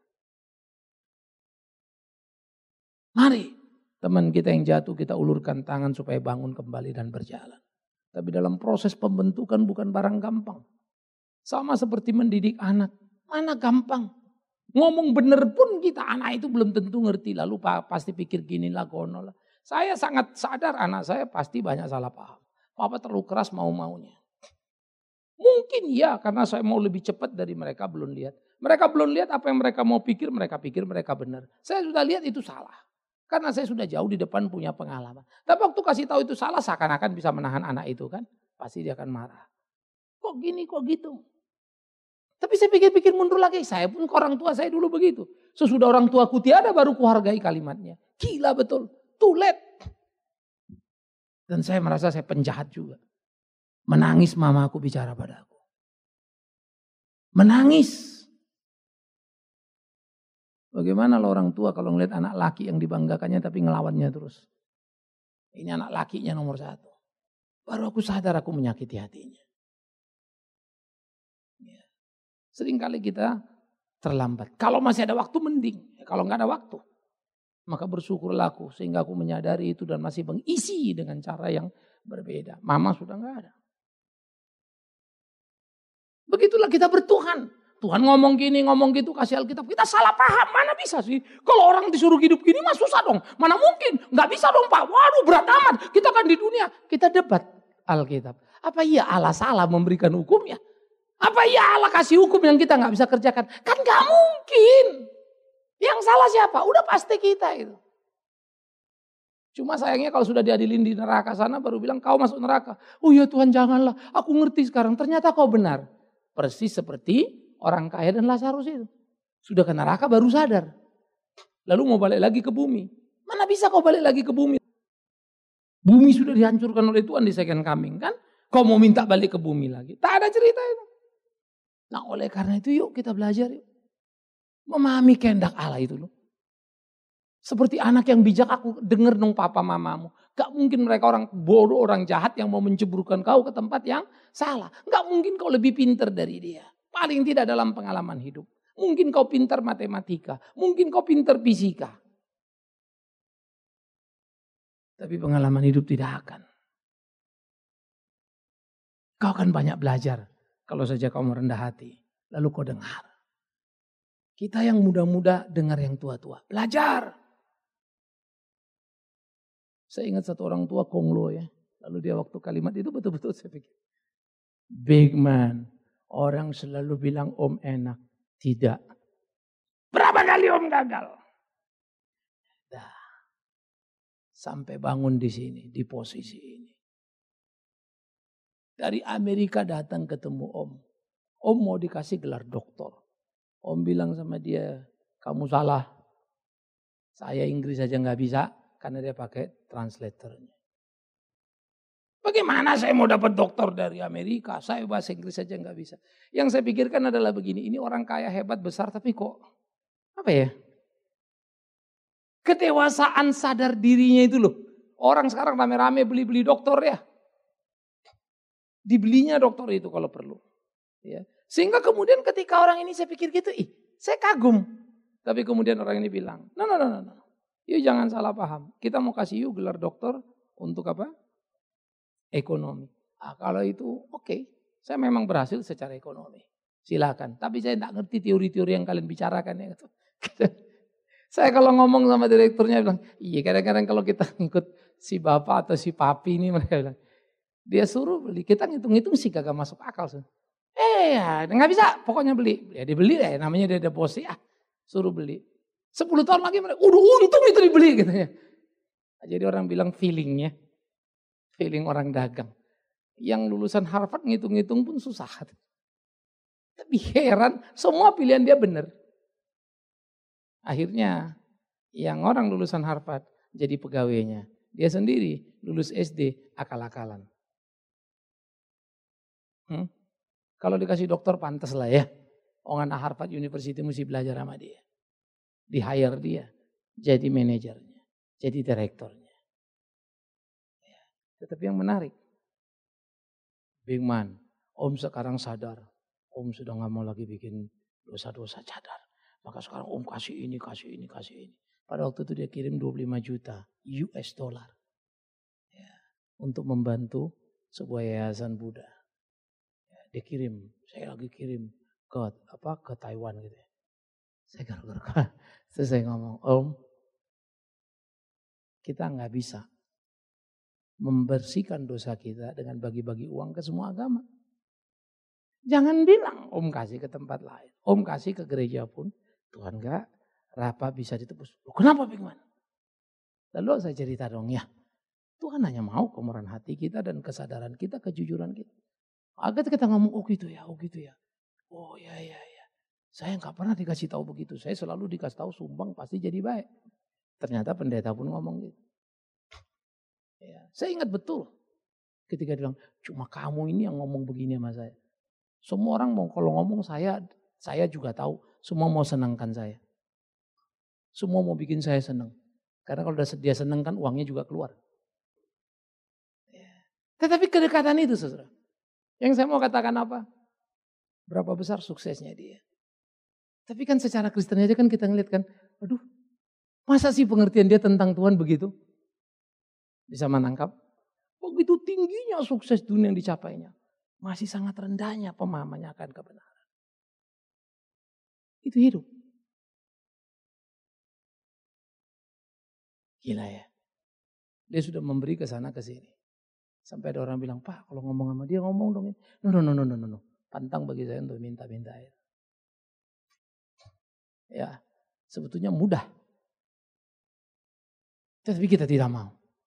Mari teman kita yang jatuh kita ulurkan tangan supaya bangun kembali dan berjalan. Tapi dalam proses pembentukan bukan barang gampang. Sama seperti mendidik anak. Mana gampang. Ngomong bener pun kita anak itu belum tentu ngerti. Lalu pasti pikir gini lah gono lah. Saya sangat sadar anak saya pasti banyak salah paham. Papa terlalu keras mau-maunya. Mungkin ya karena saya mau lebih cepat dari mereka belum lihat. Mereka belum lihat apa yang mereka mau pikir mereka benar. Saya sudah lihat itu salah. Karena saya sudah jauh di depan punya pengalaman. Tapi waktu kasih tahu itu salah seakan-akan bisa menahan anak itu kan. Pasti dia akan marah. Kok gini kok gitu. Tapi saya pikir-pikir mundur lagi. Saya pun ke orang tua saya dulu begitu. Sesudah orang tuaku tiada baru kuhargai kalimatnya. Gila betul. Too late. Dan saya merasa saya penjahat juga. Menangis mamaku bicara padaku. Menangis. Bagaimana lo orang tua kalau ngeliat anak laki yang dibanggakannya tapi ngelawannya terus. Ini anak lakinya nomor 1. Baru aku sadar aku menyakiti hatinya. Seringkali kita terlambat. Kalau masih ada waktu mending. Kalau nggak ada waktu. Maka bersyukurlah aku. Sehingga aku menyadari itu dan masih mengisi dengan cara yang berbeda. Mama sudah nggak ada. Begitulah kita bertuhan. Tuhan ngomong gini, ngomong gitu, kasih Alkitab. Kita salah paham. Mana bisa sih? Kalau orang disuruh hidup gini mah susah dong. Mana mungkin? Nggak bisa dong Pak. Waduh berat amat. Kita kan di dunia. Kita debat Alkitab. Apa iya Allah salah memberikan hukumnya? Apa ya Allah kasih hukum yang kita gak bisa kerjakan? Kan gak mungkin. Yang salah siapa? Udah pasti kita itu. Cuma sayangnya kalau sudah diadilin di neraka sana baru bilang kau masuk neraka. Oh ya Tuhan janganlah, aku ngerti sekarang. Ternyata kau benar. Persis seperti orang kaya dan Lazarus itu. Sudah ke neraka baru sadar. Lalu mau balik lagi ke bumi. Mana bisa kau balik lagi ke bumi? Bumi sudah dihancurkan oleh Tuhan di second coming kan. Kau mau minta balik ke bumi lagi. Tak ada cerita itu. Nah oleh karena itu yuk kita belajar yuk. Memahami kehendak Allah itu loh. Seperti anak yang bijak, aku denger dong papa mamamu. Gak mungkin mereka orang bodoh, orang jahat yang mau menceburkan kau ke tempat yang salah. Gak mungkin kau lebih pintar dari dia. Paling tidak dalam pengalaman hidup. Mungkin kau pintar matematika. Mungkin kau pintar fisika. Tapi pengalaman hidup tidak akan. Kau akan banyak belajar. Kalau saja kau merendah hati. Lalu kau dengar. Kita yang muda-muda dengar yang tua-tua. Belajar. Saya ingat satu orang tua Konglo ya. Lalu dia waktu kalimat itu betul-betul saya pikir. Big man. Orang selalu bilang om enak. Tidak. Berapa kali om gagal? Dah. Sampai bangun di sini. Di posisi ini. Dari Amerika datang ketemu om. Om mau dikasih gelar doktor. Om bilang sama dia. Kamu salah. Saya Inggris aja gak bisa. Karena dia pakai translatornya. Bagaimana saya mau dapat doktor dari Amerika? Saya bahasa Inggris saja nggak bisa. Yang saya pikirkan adalah begini. Ini orang kaya hebat besar tapi kok apa ya? Kedewasaan sadar dirinya itu loh. Orang sekarang rame-rame beli-beli doktor ya. Dibelinya doktor itu kalau perlu. Ya. Sehingga kemudian ketika orang ini saya pikir gitu, saya kagum. Tapi kemudian orang ini bilang, no. Yuk jangan salah paham. Kita mau kasih yuk gelar doktor untuk apa? Ekonomi. Nah, kalau itu oke. Saya memang berhasil secara ekonomi. Silakan. Tapi saya tidak ngerti teori-teori yang kalian bicarakan ya. Saya kalau ngomong sama direkturnya bilang, iya kadang-kadang kalau kita ngikut si bapak atau si papi ini mereka bilang, dia suruh beli. Kita ngitung-ngitung sih kagak masuk akal. Ya nggak bisa. Pokoknya beli. Ya dibeli ya. Namanya dia ada bos ya. Suruh beli. 10 tahun lagi mereka, udah untung itu dibeli gitu ya. Jadi orang bilang feelingnya, feeling orang dagang. Yang lulusan Harvard ngitung-ngitung pun susah. Tapi heran, semua pilihan dia benar. Akhirnya yang orang lulusan Harvard jadi pegawainya. Dia sendiri lulus SD akal-akalan. Kalau dikasih dokter pantas lah ya. Orang Harvard University mesti belajar sama dia. Di-hire dia, jadi manajernya, jadi direkturnya. Ya. Tetapi yang menarik, Big Man, om sekarang sadar, om sudah gak mau lagi bikin dosa-dosa cadar. Maka sekarang om kasih ini. Pada waktu itu dia kirim 25 juta US dollar. Ya. Untuk membantu sebuah yayasan Buddha. Ya, dia kirim, saya lagi kirim ke Taiwan gitu ya. Saya garuk-garuk. Terus saya ngomong, om, kita nggak bisa membersihkan dosa kita dengan bagi-bagi uang ke semua agama. Jangan bilang om kasih ke tempat lain. Om kasih ke gereja pun, Tuhan nggak, Rapa bisa ditebus. Kenapa Big Man? Lalu saya cerita dong ya. Tuhan hanya mau kemurahan hati kita dan kesadaran kita, kejujuran kita. Agar kita ngomong, oh gitu ya. Oh ya. Saya nggak pernah dikasih tahu begitu. Saya selalu dikasih tahu sumbang pasti jadi baik. Ternyata pendeta pun ngomong gitu. Ya, saya ingat betul ketika dia bilang, cuma kamu ini yang ngomong begini sama saya. Semua orang mau kalau ngomong saya juga tahu. Semua mau senangkan saya. Semua mau bikin saya senang. Karena kalau dia senang kan uangnya juga keluar. Ya. Tetapi kedekatan itu saudara. Yang saya mau katakan apa? Berapa besar suksesnya dia. Tapi kan secara Kristen aja kan kita ngeliat kan, aduh masa sih pengertian dia tentang Tuhan begitu? Bisa menangkap? Begitu tingginya sukses dunia yang dicapainya. Masih sangat rendahnya pemahamannya akan kebenaran. Itu hidup. Gila ya. Dia sudah memberi ke sana ke sini. Sampai ada orang bilang, Pak kalau ngomong sama dia ngomong dong. No. Pantang bagi saya untuk minta-minta air. Ya, sebetulnya mudah. Tapi kita tidak mau.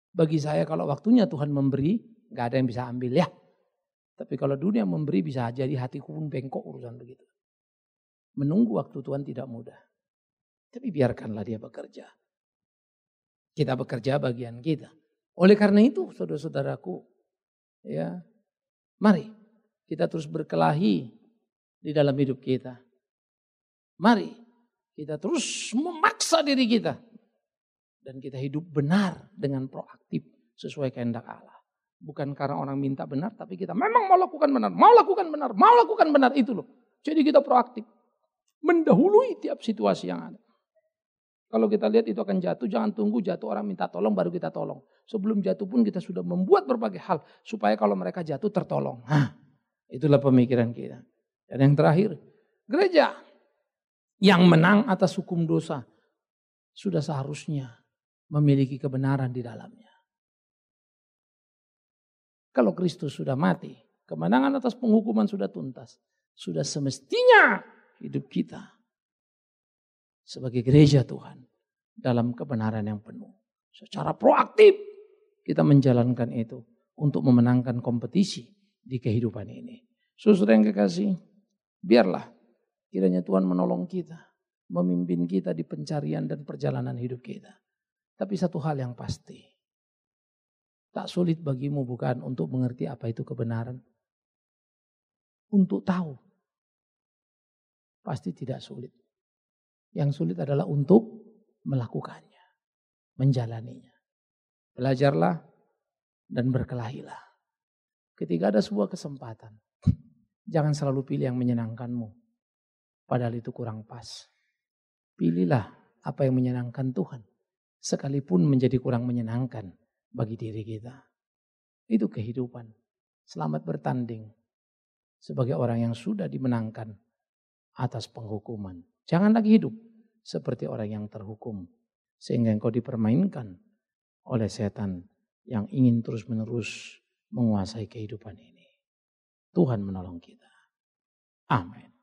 Bagi saya kalau waktunya Tuhan memberi, gak ada yang bisa ambil ya. Tapi kalau dunia memberi bisa jadi hatiku pun bengkok urusan begitu. Menunggu waktu Tuhan tidak mudah. Tapi biarkanlah dia bekerja. Kita bekerja bagian kita. Oleh karena itu saudara-saudaraku, ya, mari kita terus berkelahi di dalam hidup kita. Mari kita terus memaksa diri kita. Dan kita hidup benar dengan proaktif sesuai kehendak Allah. Bukan karena orang minta benar, tapi kita memang mau lakukan benar, mau lakukan benar, mau lakukan benar, itu loh. Jadi kita proaktif. Mendahului tiap situasi yang ada. Kalau kita lihat itu akan jatuh, jangan tunggu jatuh orang minta tolong baru kita tolong. Sebelum jatuh pun kita sudah membuat berbagai hal supaya kalau mereka jatuh tertolong. Itulah pemikiran kita. Dan yang terakhir, gereja yang menang atas hukum dosa sudah seharusnya memiliki kebenaran di dalamnya. Kalau Kristus sudah mati, kemenangan atas penghukuman sudah tuntas. Sudah semestinya hidup kita sebagai gereja Tuhan dalam kebenaran yang penuh. Secara proaktif kita menjalankan itu untuk memenangkan kompetisi di kehidupan ini. Saudara yang kekasih, biarlah kiranya Tuhan menolong kita, memimpin kita di pencarian dan perjalanan hidup kita. Tapi satu hal yang pasti, tak sulit bagimu bukan untuk mengerti apa itu kebenaran. Untuk tahu, pasti tidak sulit. Yang sulit adalah untuk melakukannya, menjalaninya. Belajarlah dan berkelahilah. Ketika ada sebuah kesempatan, jangan selalu pilih yang menyenangkanmu. Padahal itu kurang pas. Pilihlah apa yang menyenangkan Tuhan. Sekalipun menjadi kurang menyenangkan bagi diri kita. Itu kehidupan. Selamat bertanding sebagai orang yang sudah dimenangkan atas penghukuman. Jangan lagi hidup seperti orang yang terhukum. Sehingga engkau dipermainkan oleh setan yang ingin terus-menerus menguasai kehidupan ini. Tuhan menolong kita. Amin.